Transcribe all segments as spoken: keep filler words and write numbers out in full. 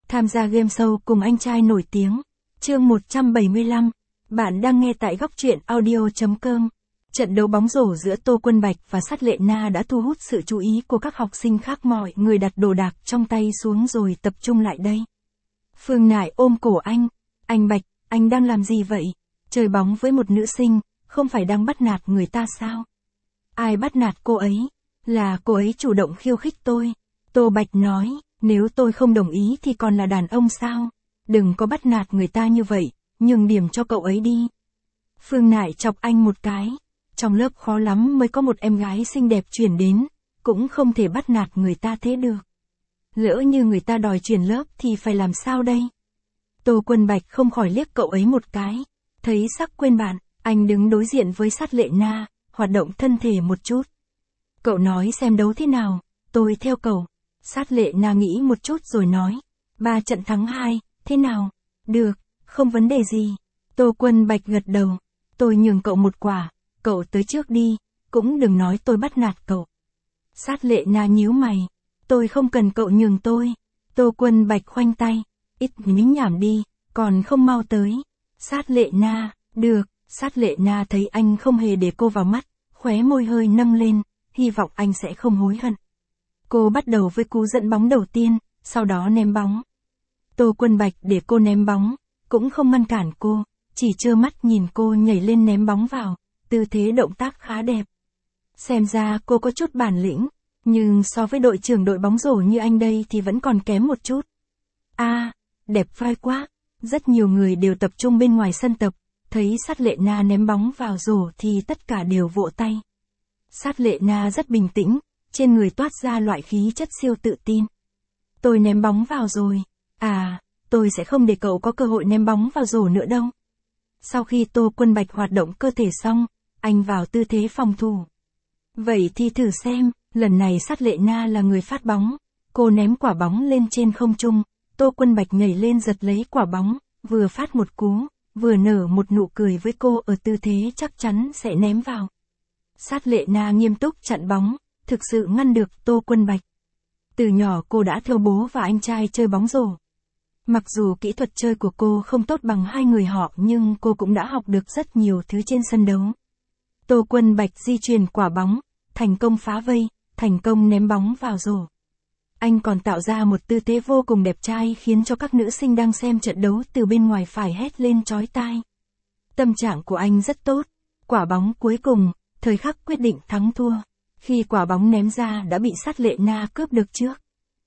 Tham gia game show cùng anh trai nổi tiếng. Chương một trăm bảy mươi lăm. Bạn đang nghe tại góc truyện audio chấm com. Trận đấu bóng rổ giữa Tô Quân Bạch và Sát Lệ Na đã thu hút sự chú ý của các học sinh khác, mọi người đặt đồ đạc trong tay xuống rồi tập trung lại đây. Phương Nại ôm cổ anh. Anh Bạch, anh đang làm gì vậy? Chơi bóng với một nữ sinh, không phải đang bắt nạt người ta sao? Ai bắt nạt cô ấy? Là cô ấy chủ động khiêu khích tôi. Tô Bạch nói, nếu tôi không đồng ý thì còn là đàn ông sao? Đừng có bắt nạt người ta như vậy, nhường điểm cho cậu ấy đi. Phương Nại chọc anh một cái. Trong lớp khó lắm mới có một em gái xinh đẹp chuyển đến, cũng không thể bắt nạt người ta thế được. Lỡ như người ta đòi chuyển lớp thì phải làm sao đây? Tô Quân Bạch không khỏi liếc cậu ấy một cái. Thấy sắc quên bạn, anh đứng đối diện với Sát Lệ Na, hoạt động thân thể một chút. Cậu nói xem đấu thế nào, tôi theo cậu. Sát Lệ Na nghĩ một chút rồi nói. Ba trận thắng hai, thế nào? Được, không vấn đề gì. Tô Quân Bạch gật đầu. Tôi nhường cậu một quả, cậu tới trước đi, cũng đừng nói tôi bắt nạt cậu. Sát Lệ Na nhíu mày. Tôi không cần cậu nhường tôi. Tô Quân Bạch khoanh tay. Ít mính nhảm đi, còn không mau tới. Sát Lệ Na, được. Sát Lệ Na thấy anh không hề để cô vào mắt, khóe môi hơi nâng lên, hy vọng anh sẽ không hối hận. Cô bắt đầu với cú dẫn bóng đầu tiên, sau đó ném bóng. Tô Quân Bạch để cô ném bóng, cũng không ngăn cản cô, chỉ trơ mắt nhìn cô nhảy lên ném bóng vào, tư thế động tác khá đẹp. Xem ra cô có chút bản lĩnh, nhưng so với đội trưởng đội bóng rổ như anh đây thì vẫn còn kém một chút. A, à, đẹp vai quá. Rất nhiều người đều tập trung bên ngoài sân tập, thấy Sát Lệ Na ném bóng vào rổ thì tất cả đều vỗ tay. Sát Lệ Na rất bình tĩnh, trên người toát ra loại khí chất siêu tự tin. Tôi ném bóng vào rồi. À, tôi sẽ không để cậu có cơ hội ném bóng vào rổ nữa đâu. Sau khi Tô Quân Bạch hoạt động cơ thể xong, anh vào tư thế phòng thủ. Vậy thì thử xem, lần này Sát Lệ Na là người phát bóng. Cô ném quả bóng lên trên không trung, Tô Quân Bạch nhảy lên giật lấy quả bóng, vừa phát một cú, vừa nở một nụ cười với cô ở tư thế chắc chắn sẽ ném vào. Sát Lệ Na nghiêm túc chặn bóng, thực sự ngăn được Tô Quân Bạch. Từ nhỏ cô đã theo bố và anh trai chơi bóng rổ. Mặc dù kỹ thuật chơi của cô không tốt bằng hai người họ nhưng cô cũng đã học được rất nhiều thứ trên sân đấu. Tô Quân Bạch di chuyển quả bóng, thành công phá vây, thành công ném bóng vào rổ. Anh còn tạo ra một tư thế vô cùng đẹp trai khiến cho các nữ sinh đang xem trận đấu từ bên ngoài phải hét lên chói tai. Tâm trạng của anh rất tốt. Quả bóng cuối cùng, thời khắc quyết định thắng thua. Khi quả bóng ném ra đã bị Sát Lệ Na cướp được trước.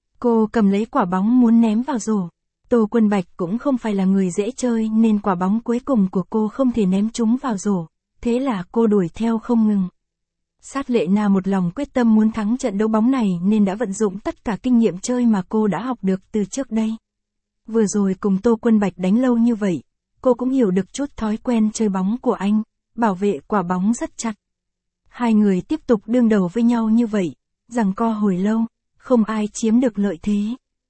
Cô cầm lấy quả bóng muốn ném vào rổ. Tô Quân Bạch cũng không phải là người dễ chơi nên quả bóng cuối cùng của cô không thể ném trúng vào rổ. Thế là cô đuổi theo không ngừng. Sát Lệ Na một lòng quyết tâm muốn thắng trận đấu bóng này nên đã vận dụng tất cả kinh nghiệm chơi mà cô đã học được từ trước đây. Vừa rồi cùng Tô Quân Bạch đánh lâu như vậy, cô cũng hiểu được chút thói quen chơi bóng của anh, bảo vệ quả bóng rất chặt. Hai người tiếp tục đương đầu với nhau như vậy, giằng co hồi lâu, không ai chiếm được lợi thế.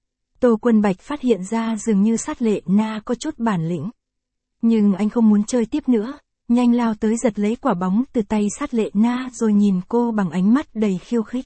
Tô Quân Bạch phát hiện ra dường như Sát Lệ Na có chút bản lĩnh. Nhưng anh không muốn chơi tiếp nữa, nhanh lao tới giật lấy quả bóng từ tay Sát Lệ Na rồi nhìn cô bằng ánh mắt đầy khiêu khích.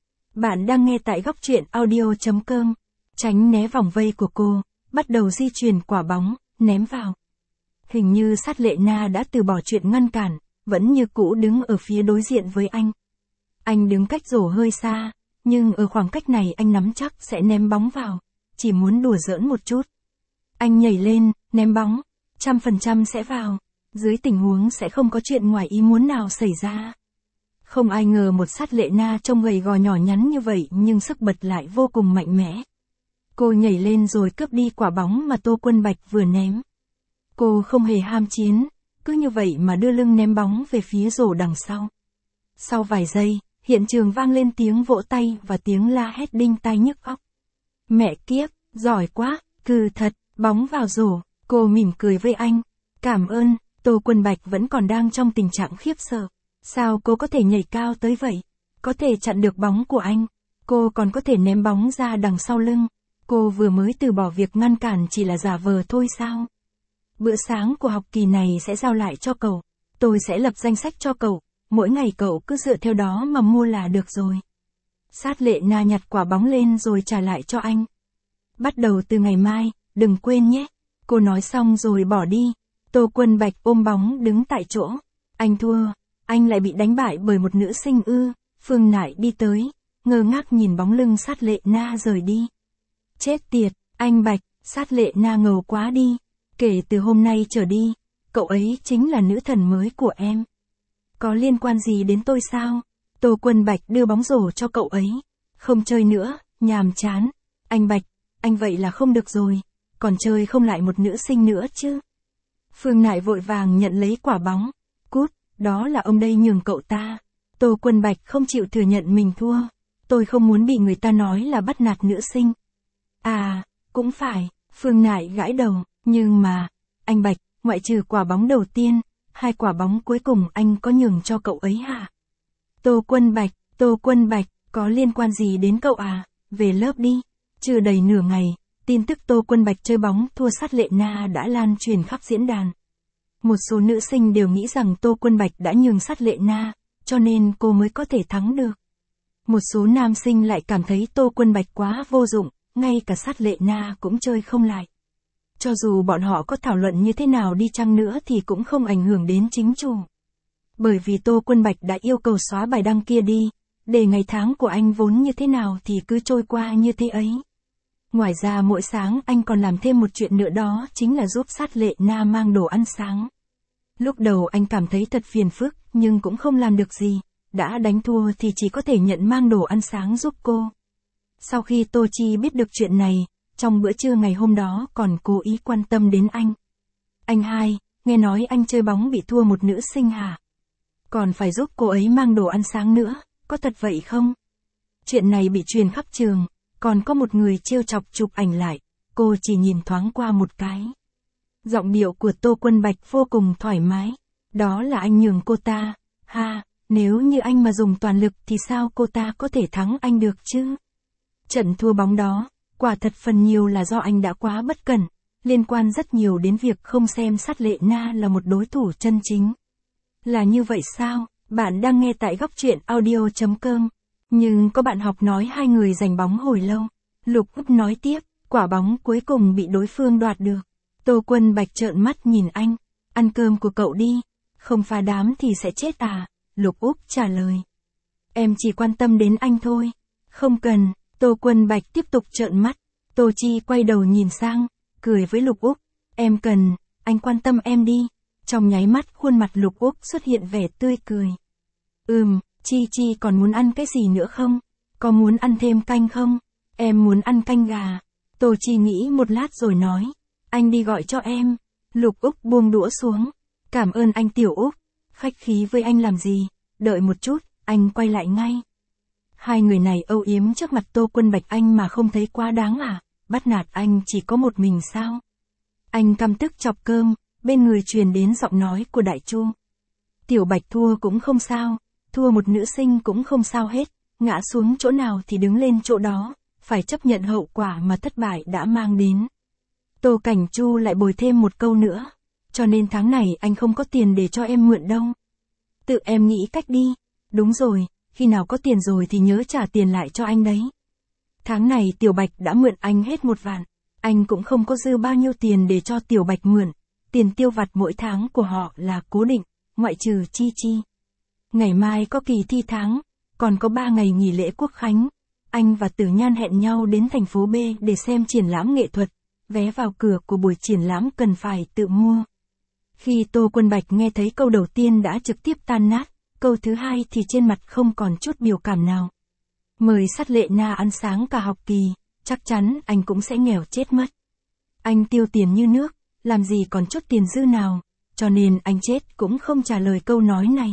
Bạn đang nghe tại góc truyện audio chấm com. Tránh né vòng vây của cô, bắt đầu di chuyển quả bóng, ném vào. Hình như Sát Lệ Na đã từ bỏ chuyện ngăn cản, vẫn như cũ đứng ở phía đối diện với anh. Anh đứng cách rổ hơi xa, nhưng ở khoảng cách này anh nắm chắc sẽ ném bóng vào, chỉ muốn đùa giỡn một chút. Anh nhảy lên, ném bóng, trăm phần trăm sẽ vào, dưới tình huống sẽ không có chuyện ngoài ý muốn nào xảy ra. Không ai ngờ một Sát Lệ Na trông gầy gò nhỏ nhắn như vậy nhưng sức bật lại vô cùng mạnh mẽ. Cô nhảy lên rồi cướp đi quả bóng mà Tô Quân Bạch vừa ném. Cô không hề ham chiến, cứ như vậy mà đưa lưng ném bóng về phía rổ đằng sau. Sau vài giây, hiện trường vang lên tiếng vỗ tay và tiếng la hét đinh tai nhức óc. Mẹ kiếp, giỏi quá, cừ thật, bóng vào rổ. Cô mỉm cười với anh. Cảm ơn. Tô Quân Bạch vẫn còn đang trong tình trạng khiếp sợ. Sao cô có thể nhảy cao tới vậy? Có thể chặn được bóng của anh. Cô còn có thể ném bóng ra đằng sau lưng. Cô vừa mới từ bỏ việc ngăn cản chỉ là giả vờ thôi sao? Bữa sáng của học kỳ này sẽ giao lại cho cậu. Tôi sẽ lập danh sách cho cậu. Mỗi ngày cậu cứ dựa theo đó mà mua là được rồi. Sát Lệ Na nhặt quả bóng lên rồi trả lại cho anh. Bắt đầu từ ngày mai, đừng quên nhé. Cô nói xong rồi bỏ đi. Tô Quân Bạch ôm bóng đứng tại chỗ. Anh thua, anh lại bị đánh bại bởi một nữ sinh ư? Phương Nại đi tới, ngơ ngác nhìn bóng lưng Sát Lệ Na rời đi. Chết tiệt, anh Bạch, Sát Lệ Na ngầu quá đi. Kể từ hôm nay trở đi, cậu ấy chính là nữ thần mới của em. Có liên quan gì đến tôi sao? Tô Quân Bạch đưa bóng rổ cho cậu ấy. Không chơi nữa, nhàm chán. Anh Bạch, anh vậy là không được rồi. Còn chơi không lại một nữ sinh nữa chứ? Phương Nại vội vàng nhận lấy quả bóng. Cút, đó là ông đây nhường cậu ta. Tô Quân Bạch không chịu thừa nhận mình thua. Tôi không muốn bị người ta nói là bắt nạt nữ sinh. À, cũng phải, Phương Nại gãi đầu, nhưng mà, anh Bạch, ngoại trừ quả bóng đầu tiên, hai quả bóng cuối cùng anh có nhường cho cậu ấy hả? Tô Quân Bạch, Tô Quân Bạch, có liên quan gì đến cậu à? Về lớp đi. Chưa đầy nửa ngày, tin tức Tô Quân Bạch chơi bóng thua Sát Lệ Na đã lan truyền khắp diễn đàn. Một số nữ sinh đều nghĩ rằng Tô Quân Bạch đã nhường Sát Lệ Na, cho nên cô mới có thể thắng được. Một số nam sinh lại cảm thấy Tô Quân Bạch quá vô dụng, ngay cả Sát Lệ Na cũng chơi không lại. Cho dù bọn họ có thảo luận như thế nào đi chăng nữa thì cũng không ảnh hưởng đến chính chủ. Bởi vì Tô Quân Bạch đã yêu cầu xóa bài đăng kia đi, để ngày tháng của anh vốn như thế nào thì cứ trôi qua như thế ấy. Ngoài ra mỗi sáng anh còn làm thêm một chuyện nữa, đó chính là giúp Sát Lệ Na mang đồ ăn sáng. Lúc đầu anh cảm thấy thật phiền phức, nhưng cũng không làm được gì, đã đánh thua thì chỉ có thể nhận mang đồ ăn sáng giúp cô. Sau khi Tô Chi biết được chuyện này, trong bữa trưa ngày hôm đó còn cố ý quan tâm đến anh. Anh hai, nghe nói anh chơi bóng bị thua một nữ sinh hả? Còn phải giúp cô ấy mang đồ ăn sáng nữa, có thật vậy không? Chuyện này bị truyền khắp trường, còn có một người trêu chọc chụp ảnh lại, cô chỉ nhìn thoáng qua một cái. Giọng điệu của Tô Quân Bạch vô cùng thoải mái, đó là anh nhường cô ta, ha, nếu như anh mà dùng toàn lực thì sao cô ta có thể thắng anh được chứ? Trận thua bóng đó, quả thật phần nhiều là do anh đã quá bất cẩn, liên quan rất nhiều đến việc không xem Sát Lệ Na là một đối thủ chân chính. Là như vậy sao? Bạn đang nghe tại góc truyện audio chấm com. Nhưng có bạn học nói hai người giành bóng hồi lâu. Lục Úc nói tiếp, quả bóng cuối cùng bị đối phương đoạt được. Tô Quân Bạch trợn mắt nhìn anh, ăn cơm của cậu đi, không phá đám thì sẽ chết à? Lục Úc trả lời. Em chỉ quan tâm đến anh thôi. Không cần, Tô Quân Bạch tiếp tục trợn mắt. Tô Chi quay đầu nhìn sang, cười với Lục Úc. Em cần, anh quan tâm em đi. Trong nháy mắt khuôn mặt Lục Úc xuất hiện vẻ tươi cười. Ừm, Chi Chi còn muốn ăn cái gì nữa không? Có muốn ăn thêm canh không? Em muốn ăn canh gà. Tô Chi nghĩ một lát rồi nói. Anh đi gọi cho em. Lục Úc buông đũa xuống. Cảm ơn anh Tiểu Úc. Khách khí với anh làm gì? Đợi một chút, anh quay lại ngay. Hai người này âu yếm trước mặt Tô Quân Bạch anh mà không thấy quá đáng à? Bắt nạt anh chỉ có một mình sao? Anh căm tức chọc cơm, bên người truyền đến giọng nói của Đại Chu. Tiểu Bạch thua cũng không sao, thua một nữ sinh cũng không sao hết, ngã xuống chỗ nào thì đứng lên chỗ đó, phải chấp nhận hậu quả mà thất bại đã mang đến. Tô Cảnh Chu lại bồi thêm một câu nữa, cho nên tháng này anh không có tiền để cho em mượn đâu. Tự em nghĩ cách đi. Đúng rồi, khi nào có tiền rồi thì nhớ trả tiền lại cho anh đấy. Tháng này Tiểu Bạch đã mượn anh hết một vạn, anh cũng không có dư bao nhiêu tiền để cho Tiểu Bạch mượn, tiền tiêu vặt mỗi tháng của họ là cố định, ngoại trừ Chi Chi. Ngày mai có kỳ thi tháng, còn có ba ngày nghỉ lễ Quốc Khánh, anh và Tử Nhan hẹn nhau đến thành phố B để xem triển lãm nghệ thuật, vé vào cửa của buổi triển lãm cần phải tự mua. Khi Tô Quân Bạch nghe thấy câu đầu tiên đã trực tiếp tan nát, câu thứ hai thì trên mặt không còn chút biểu cảm nào. Mời Sát Lệ Na ăn sáng cả học kỳ, chắc chắn anh cũng sẽ nghèo chết mất. Anh tiêu tiền như nước, làm gì còn chút tiền dư nào, cho nên anh chết cũng không trả lời câu nói này.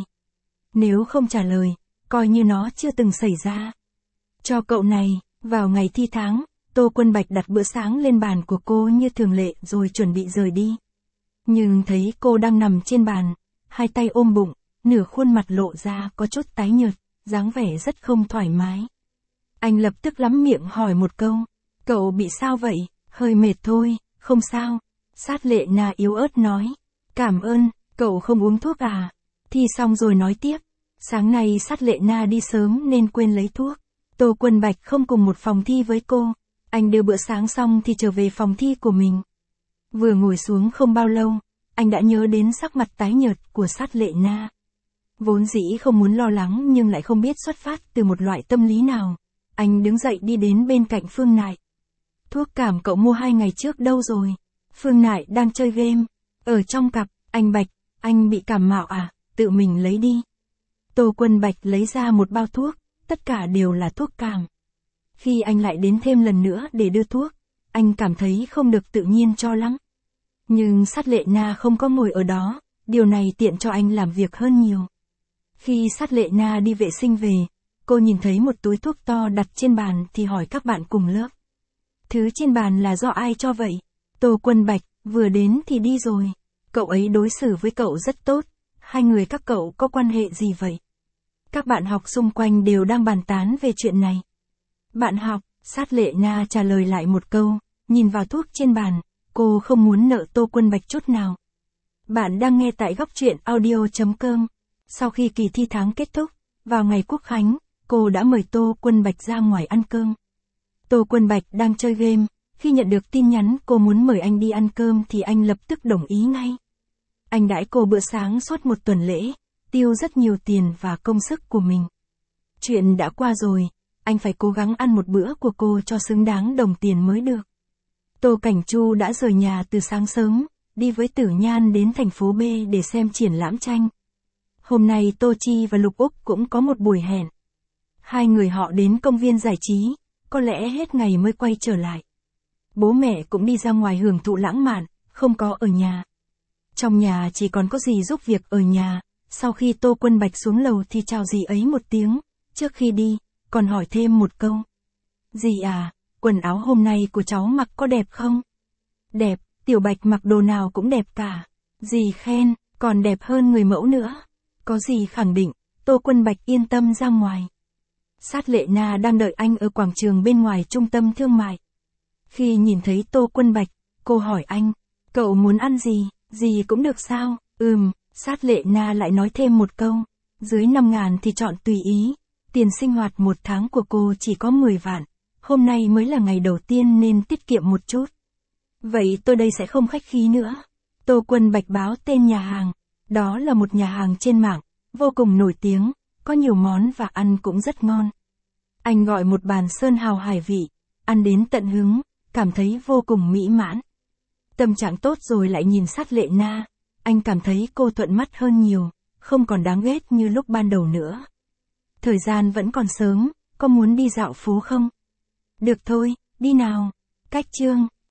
Nếu không trả lời, coi như nó chưa từng xảy ra. Cho cậu này, vào ngày thi tháng, Tô Quân Bạch đặt bữa sáng lên bàn của cô như thường lệ rồi chuẩn bị rời đi. Nhưng thấy cô đang nằm trên bàn, hai tay ôm bụng, nửa khuôn mặt lộ ra có chút tái nhợt, dáng vẻ rất không thoải mái. Anh lập tức lắm miệng hỏi một câu, cậu bị sao vậy? Hơi mệt thôi, không sao. Sát Lệ Na yếu ớt nói, cảm ơn, cậu không uống thuốc à? Thi xong rồi nói tiếp, sáng nay Sát Lệ Na đi sớm nên quên lấy thuốc. Tô Quân Bạch không cùng một phòng thi với cô, Anh đưa bữa sáng xong thì trở về phòng thi của mình. Vừa ngồi xuống không bao lâu, anh đã nhớ đến sắc mặt tái nhợt của Sát Lệ Na. Vốn dĩ không muốn lo lắng nhưng lại không biết xuất phát từ một loại tâm lý nào. Anh đứng dậy đi đến bên cạnh Phương Nại. Thuốc cảm cậu mua hai ngày trước đâu rồi? Phương Nại đang chơi game. Ở trong cặp, anh Bạch, anh bị cảm mạo à, tự mình lấy đi. Tô Quân Bạch lấy ra một bao thuốc, tất cả đều là thuốc cảm. Khi anh lại đến thêm lần nữa để đưa thuốc, anh cảm thấy không được tự nhiên cho lắm. Nhưng Sát Lệ Na không có ngồi ở đó, điều này tiện cho anh làm việc hơn nhiều. Khi Sát Lệ Na đi vệ sinh về, cô nhìn thấy một túi thuốc to đặt trên bàn thì hỏi các bạn cùng lớp. Thứ trên bàn là do ai cho vậy? Tô Quân Bạch, vừa đến thì đi rồi. Cậu ấy đối xử với cậu rất tốt, hai người các cậu có quan hệ gì vậy? Các bạn học xung quanh đều đang bàn tán về chuyện này. Bạn học, Sát Lệ Na trả lời lại một câu, nhìn vào thuốc trên bàn, cô không muốn nợ Tô Quân Bạch chút nào. Bạn đang nghe tại góc truyện audio chấm com. Sau khi kỳ thi tháng kết thúc, vào ngày Quốc Khánh, cô đã mời Tô Quân Bạch ra ngoài ăn cơm. Tô Quân Bạch đang chơi game, khi nhận được tin nhắn cô muốn mời anh đi ăn cơm thì anh lập tức đồng ý ngay. Anh đãi cô bữa sáng suốt một tuần lễ, tiêu rất nhiều tiền và công sức của mình. Chuyện đã qua rồi, anh phải cố gắng ăn một bữa của cô cho xứng đáng đồng tiền mới được. Tô Cảnh Chu đã rời nhà từ sáng sớm, đi với Tử Nhan đến thành phố B để xem triển lãm tranh. Hôm nay Tô Chi và Lục Úc cũng có một buổi hẹn. Hai người họ đến công viên giải trí, có lẽ hết ngày mới quay trở lại. Bố mẹ cũng đi ra ngoài hưởng thụ lãng mạn, không có ở nhà. Trong nhà chỉ còn có dì giúp việc ở nhà, sau khi Tô Quân Bạch xuống lầu thì chào dì ấy một tiếng, trước khi đi, còn hỏi thêm một câu. Dì à, quần áo hôm nay của cháu mặc có đẹp không? Đẹp, Tiểu Bạch mặc đồ nào cũng đẹp cả. Dì khen, còn đẹp hơn người mẫu nữa. Có gì khẳng định, Tô Quân Bạch yên tâm ra ngoài. Sát Lệ Na đang đợi anh ở quảng trường bên ngoài trung tâm thương mại. Khi nhìn thấy Tô Quân Bạch, cô hỏi anh, cậu muốn ăn gì, gì cũng được sao? Ừm, Sát Lệ Na lại nói thêm một câu, dưới năm ngàn thì chọn tùy ý. Tiền sinh hoạt một tháng của cô chỉ có mười vạn, hôm nay mới là ngày đầu tiên nên tiết kiệm một chút. Vậy tôi đây sẽ không khách khí nữa. Tô Quân Bạch báo tên nhà hàng, đó là một nhà hàng trên mạng, vô cùng nổi tiếng, có nhiều món và ăn cũng rất ngon. Anh gọi một bàn sơn hào hải vị, ăn đến tận hứng, cảm thấy vô cùng mỹ mãn. Tâm trạng tốt rồi lại nhìn Sát Lệ Na, anh cảm thấy cô thuận mắt hơn nhiều, không còn đáng ghét như lúc ban đầu nữa. Thời gian vẫn còn sớm, có muốn đi dạo phố không? Được thôi, đi nào. Cách chương